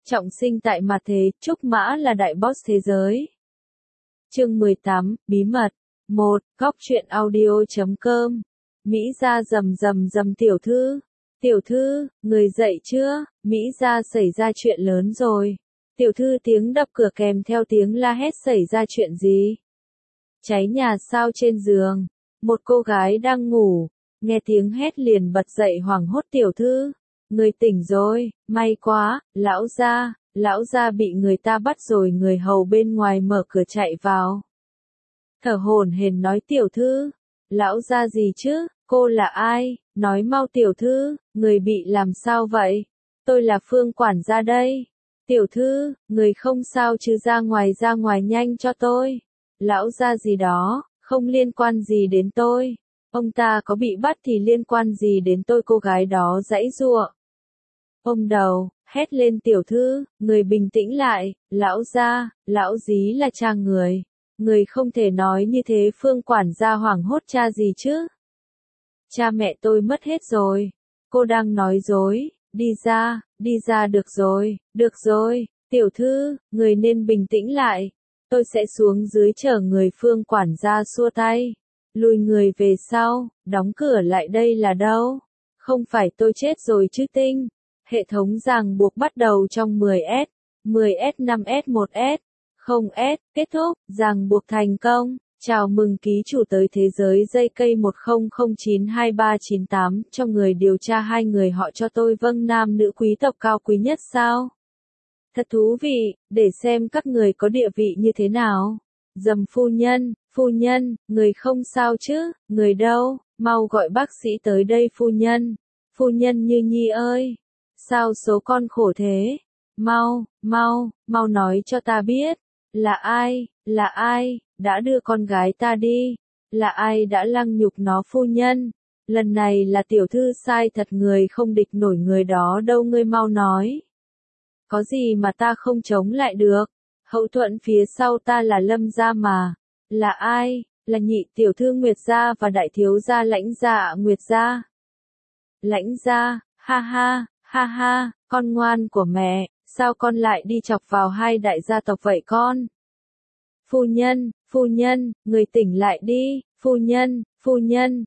Trọng sinh tại mặt thế, Trúc Mã là đại boss thế giới. Chương 18, Bí mật. 1. Góc truyện audio.com. Mỹ Gia rầm rầm rầm tiểu thư. Tiểu thư, người dậy chưa? Mỹ Gia xảy ra chuyện lớn rồi. Tiểu thư tiếng đập cửa kèm theo tiếng la hét xảy ra chuyện gì? Cháy nhà sao trên giường? Một cô gái đang ngủ, nghe tiếng hét liền bật dậy hoảng hốt tiểu thư. Người tỉnh rồi, may quá, lão gia bị người ta bắt rồi người hầu bên ngoài mở cửa chạy vào. Thở hổn hển nói tiểu thư, lão gia gì chứ, cô là ai, nói mau tiểu thư, người bị làm sao vậy, tôi là Phương quản gia đây. Tiểu thư, người không sao chứ ra ngoài nhanh cho tôi. Lão gia gì đó, không liên quan gì đến tôi. Ông ta có bị bắt thì liên quan gì đến tôi cô gái đó giãy giụa. Ông đầu, hét lên tiểu thư, người bình tĩnh lại, lão gia, lão dí là cha người. Người không thể nói như thế Phương quản gia hoảng hốt cha gì chứ. Cha mẹ tôi mất hết rồi. Cô đang nói dối, đi ra được rồi, tiểu thư, người nên bình tĩnh lại. Tôi sẽ xuống dưới chờ người Phương quản gia xua tay. Lùi người về sau, đóng cửa lại đây là đâu? Không phải tôi chết rồi chứ tinh. Hệ thống ràng buộc bắt đầu trong 10S, 10S 5S 1S, 0S, kết thúc, ràng buộc thành công. Chào mừng ký chủ tới thế giới dây cây 10092398, cho người điều tra hai người họ cho tôi vâng nam nữ quý tộc cao quý nhất sao? Thật thú vị, để xem các người có địa vị như thế nào. Dầm phu nhân, người không sao chứ, người đâu, mau gọi bác sĩ tới đây phu nhân Như Nhi ơi. Sao số con khổ thế? Mau nói cho ta biết. Là ai, đã đưa con gái ta đi? Là ai đã lăng nhục nó phu nhân? Lần này là tiểu thư sai thật người không địch nổi người đó đâu ngươi mau nói. Có gì mà ta không chống lại được? Hậu thuẫn phía sau ta là Lâm gia mà. Là ai? Là nhị tiểu thư Nguyệt gia và đại thiếu gia Lãnh gia Nguyệt gia. Lãnh gia, ha ha, con ngoan của mẹ, sao con lại đi chọc vào hai đại gia tộc vậy con? Phu nhân, người tỉnh lại đi, phu nhân,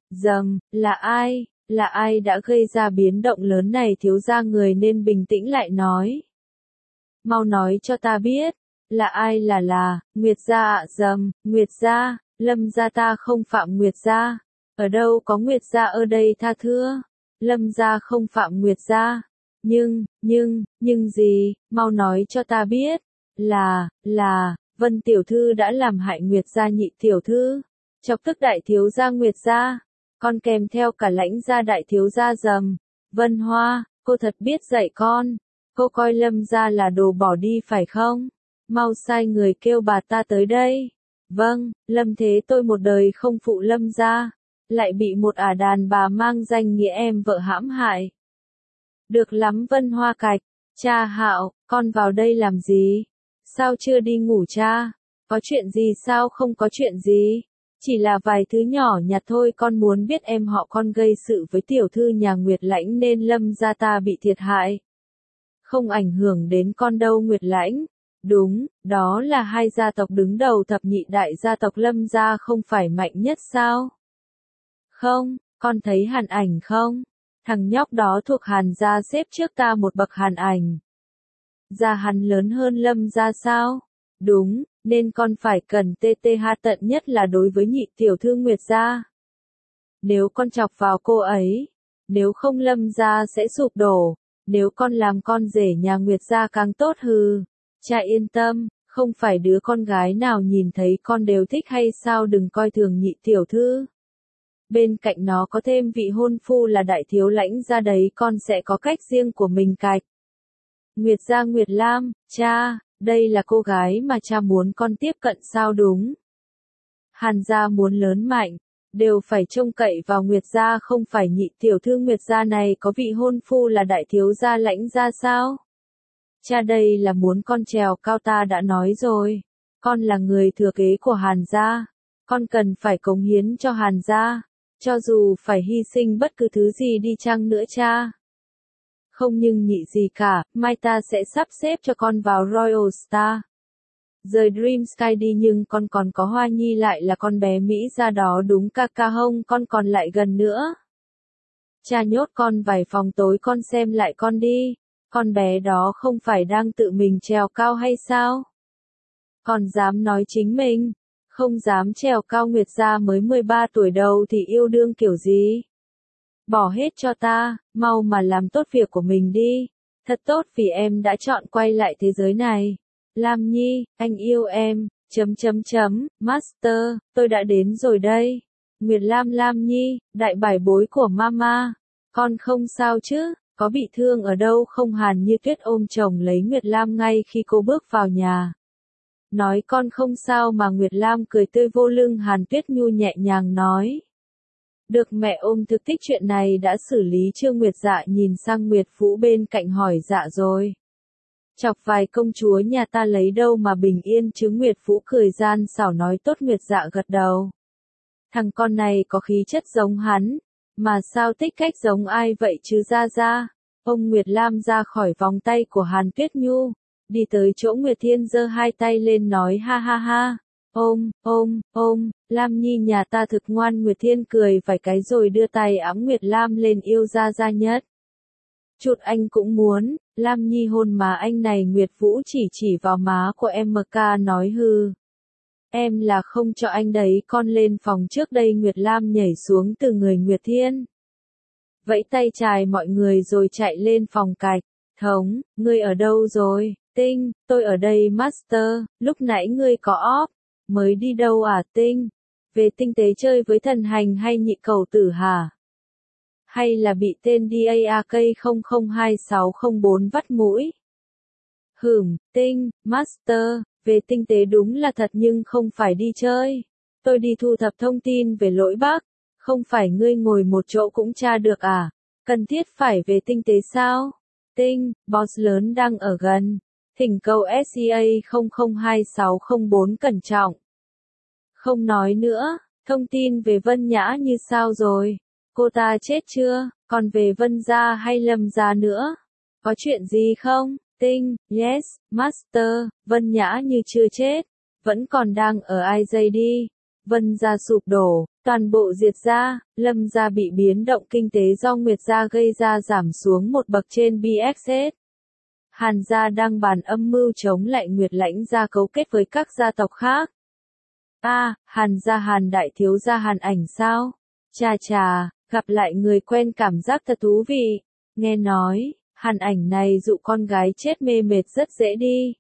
là ai đã gây ra biến động lớn này thiếu gia người nên bình tĩnh lại nói. Mau nói cho ta biết, là ai là, Nguyệt gia ạ Nguyệt gia, Lâm gia ta không phạm Nguyệt gia, ở đâu có Nguyệt gia ở đây tha thưa, Lâm gia không phạm Nguyệt gia. Nhưng gì, mau nói cho ta biết, là, Vân tiểu thư đã làm hại Nguyệt gia nhị tiểu thư, chọc tức đại thiếu gia Nguyệt gia, con kèm theo cả Lãnh gia đại thiếu gia Vân Hoa, cô thật biết dạy con, cô coi Lâm gia là đồ bỏ đi phải không? Mau sai người kêu bà ta tới đây. Vâng, Lâm thế tôi một đời không phụ Lâm gia, lại bị một đàn bà mang danh nghĩa em vợ hãm hại. Được lắm Vân Hoa cạch, cha Hạo, con vào đây làm gì? Sao chưa đi ngủ cha? Có chuyện gì sao không có chuyện gì? Chỉ là vài thứ nhỏ nhặt thôi con muốn biết em họ con gây sự với tiểu thư nhà Nguyệt Lãnh nên Lâm gia ta bị thiệt hại. Không ảnh hưởng đến con đâu Nguyệt Lãnh. Đúng, đó là hai gia tộc đứng đầu thập nhị đại gia tộc Lâm gia không phải mạnh nhất sao? Không, con thấy Hàn Ảnh không? Thằng nhóc đó thuộc Hàn gia xếp trước ta một bậc Hàn Ảnh. Gia hắn lớn hơn Lâm gia sao? Đúng, nên con phải cần TTH tận nhất là đối với nhị tiểu thư Nguyệt gia. Nếu con chọc vào cô ấy, nếu không Lâm gia sẽ sụp đổ, nếu con làm con rể nhà Nguyệt gia càng tốt hừ. Cha yên tâm, không phải đứa con gái nào nhìn thấy con đều thích hay sao đừng coi thường nhị tiểu thư. Bên cạnh nó có thêm vị hôn phu là đại thiếu Lãnh gia đấy con sẽ có cách riêng của mình cạch. Nguyệt gia Nguyệt Lam, cha, đây là cô gái mà cha muốn con tiếp cận sao đúng. Hàn gia muốn lớn mạnh, đều phải trông cậy vào Nguyệt gia không phải nhị tiểu thư Nguyệt gia này có vị hôn phu là đại thiếu gia Lãnh gia sao? Cha đây là muốn con trèo cao ta đã nói rồi, con là người thừa kế của Hàn gia, con cần phải cống hiến cho Hàn gia, cho dù phải hy sinh bất cứ thứ gì đi chăng nữa cha. Không nhưng nhị gì cả, mai ta sẽ sắp xếp cho con vào Royal Star. Rời Dream Sky đi nhưng con còn có Hoa Nhi lại là con bé Mỹ ra đó đúng ca ca hông con còn lại gần nữa. Cha nhốt con vài phòng tối con xem lại con đi, con bé đó không phải đang tự mình trèo cao hay sao? Còn dám nói chính mình, không dám trèo cao Nguyệt gia mới 13 tuổi đầu thì yêu đương kiểu gì? Bỏ hết cho ta, mau mà làm tốt việc của mình đi. Thật tốt vì em đã chọn quay lại thế giới này. Lam Nhi, anh yêu em, Master, tôi đã đến rồi đây. Nguyệt Lam Lam Nhi, đại bảo bối của mama. Con không sao chứ, có bị thương ở đâu không? Hàn Như Tuyết ôm chồng lấy Nguyệt Lam ngay khi cô bước vào nhà. Nói con không sao mà Nguyệt Lam cười tươi vô lưng. Hàn Tuyết Nhu nhẹ nhàng nói. Được mẹ ôm thực thích chuyện này đã xử lý chưa? Nguyệt Dạ nhìn sang Nguyệt Vũ bên cạnh hỏi dạ rồi. Chọc vài công chúa nhà ta lấy đâu mà bình yên chứ? Nguyệt Vũ cười gian xảo nói tốt. Nguyệt Dạ gật đầu. Thằng con này có khí chất giống hắn, mà sao thích cách giống ai vậy chứ ra ra? Ông Nguyệt Lam ra khỏi vòng tay của Hàn Tuyết Nhu, đi tới chỗ Nguyệt Thiên giơ hai tay lên nói ha ha ha. Lam Nhi nhà ta thực ngoan. Nguyệt Thiên cười vài cái rồi đưa tay ẵm Nguyệt Lam lên yêu ra ra nhất. Chụt anh cũng muốn, Lam Nhi hôn má anh này. Nguyệt Vũ chỉ vào má của em MK nói hư. Em là không cho anh đấy con lên phòng trước đây. Nguyệt Lam nhảy xuống từ người Nguyệt Thiên. Vẫy tay chào mọi người rồi chạy lên phòng cạch. Thống, ngươi ở đâu rồi? Tinh, tôi ở đây Master, lúc nãy ngươi có off. Mới đi đâu à Tinh? Về tinh tế chơi với thần hành hay nhị cầu tử hả? Hay là bị tên DAK002604 vắt mũi? Tinh, Master, về tinh tế đúng là thật nhưng không phải đi chơi. Tôi đi thu thập thông tin về lỗi Bắc. Không phải ngươi ngồi một chỗ cũng tra được à? Cần thiết phải về tinh tế sao? Tinh, boss lớn đang ở gần. Thỉnh cầu SCA 002604 cẩn trọng. Không nói nữa, thông tin về Vân Nhã như sao rồi? Cô ta chết chưa? Còn về Vân gia hay Lâm gia nữa? Có chuyện gì không? Tinh, yes, Master, Vân Nhã như chưa chết. Vẫn còn đang ở IJD. Vân gia sụp đổ, toàn bộ diệt gia. Lâm gia bị biến động kinh tế do Nguyệt gia gây ra giảm xuống một bậc trên BXS. Hàn gia đang bàn âm mưu chống lại Nguyệt Lãnh gia cấu kết với các gia tộc khác. Hàn gia Hàn đại thiếu gia Hàn Ảnh sao? Chà, gặp lại người quen cảm giác thật thú vị. Nghe nói, Hàn Ảnh này dụ con gái chết mê mệt rất dễ đi.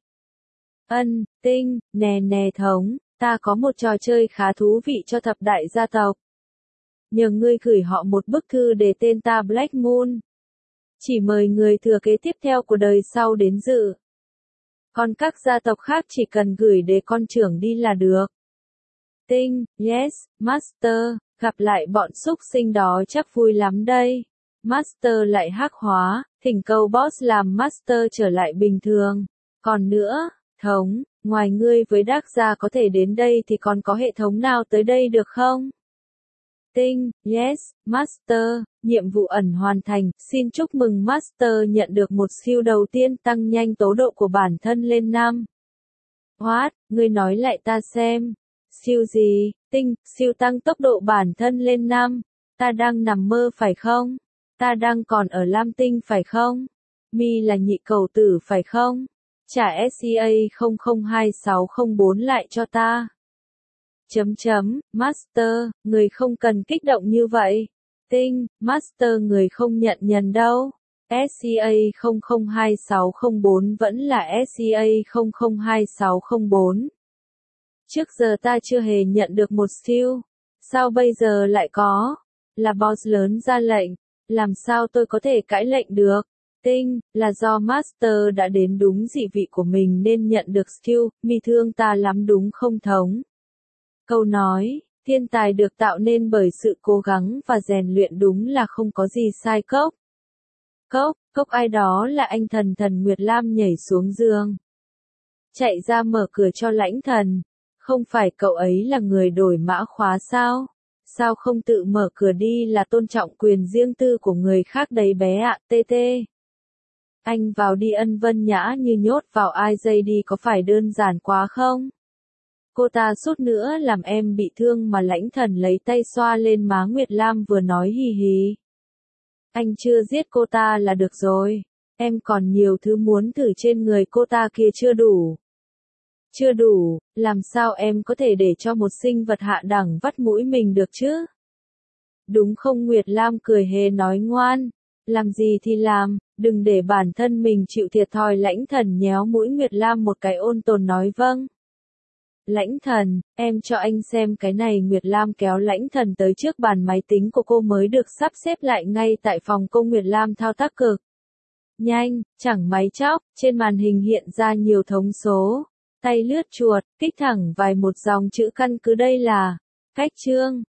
Tinh, nè Thống, ta có một trò chơi khá thú vị cho thập đại gia tộc. Nhờ ngươi gửi họ một bức thư để tên ta Black Moon. Chỉ mời người thừa kế tiếp theo của đời sau đến dự. Còn các gia tộc khác chỉ cần gửi để con trưởng đi là được. Tinh, yes, Master, gặp lại bọn xúc sinh đó chắc vui lắm đây. Master lại hắc hóa, thỉnh cầu boss làm Master trở lại bình thường. Còn nữa, Thống, ngoài ngươi với Đắc gia có thể đến đây thì còn có hệ thống nào tới đây được không? Tinh, yes, Master, nhiệm vụ ẩn hoàn thành, xin chúc mừng Master nhận được một siêu đầu tiên tăng nhanh tốc độ của bản thân lên 5. What, ngươi nói lại ta xem. Siêu gì? Tinh, siêu tăng tốc độ bản thân lên 5. Ta đang nằm mơ phải không? Ta đang còn ở Lam Tinh phải không? Mi là nhị cầu tử phải không? Trả SCA 002604 lại cho ta. Master, người không cần kích động như vậy. Tinh, Master người không nhận nhầm đâu. SCA 002604 vẫn là SCA 002604. Trước giờ ta chưa hề nhận được một siêu. Sao bây giờ lại có? Là boss lớn ra lệnh. Làm sao tôi có thể cãi lệnh được? Tinh, là do Master đã đến đúng dị vị của mình nên nhận được skill. Mi thương ta lắm đúng không Thống? Câu nói, thiên tài được tạo nên bởi sự cố gắng và rèn luyện đúng là không có gì sai Cốc. Cốc ai đó là anh thần Nguyệt Lam nhảy xuống giường. Chạy ra mở cửa cho Lãnh Thần. Không phải cậu ấy là người đổi mã khóa sao? Sao không tự mở cửa đi là tôn trọng quyền riêng tư của người khác đấy bé ạ, TT. Anh vào đi, Ân Vân Nhã như nhốt vào ai dây đi, có phải đơn giản quá không? Cô ta suốt nữa làm em bị thương mà. Lãnh Thần lấy tay xoa lên má Nguyệt Lam vừa nói hì hì. Anh chưa giết cô ta là được rồi. Em còn nhiều thứ muốn thử trên người cô ta kia chưa đủ. Chưa đủ, làm sao em có thể để cho một sinh vật hạ đẳng vắt mũi mình được chứ? Đúng không? Nguyệt Lam cười hề nói ngoan. Làm gì thì làm, đừng để bản thân mình chịu thiệt thòi. Lãnh Thần nhéo mũi Nguyệt Lam một cái, ôn tồn nói vâng. Lãnh Thần, em cho anh xem cái này. Nguyệt Lam kéo Lãnh Thần tới trước bàn máy tính của cô mới được sắp xếp lại ngay tại phòng cô. Nguyệt Lam thao tác cực nhanh, chẳng máy chóc, trên màn hình hiện ra nhiều thông số. Tay lướt chuột, kích thẳng vài một dòng chữ căn cứ. Đây là cách chương.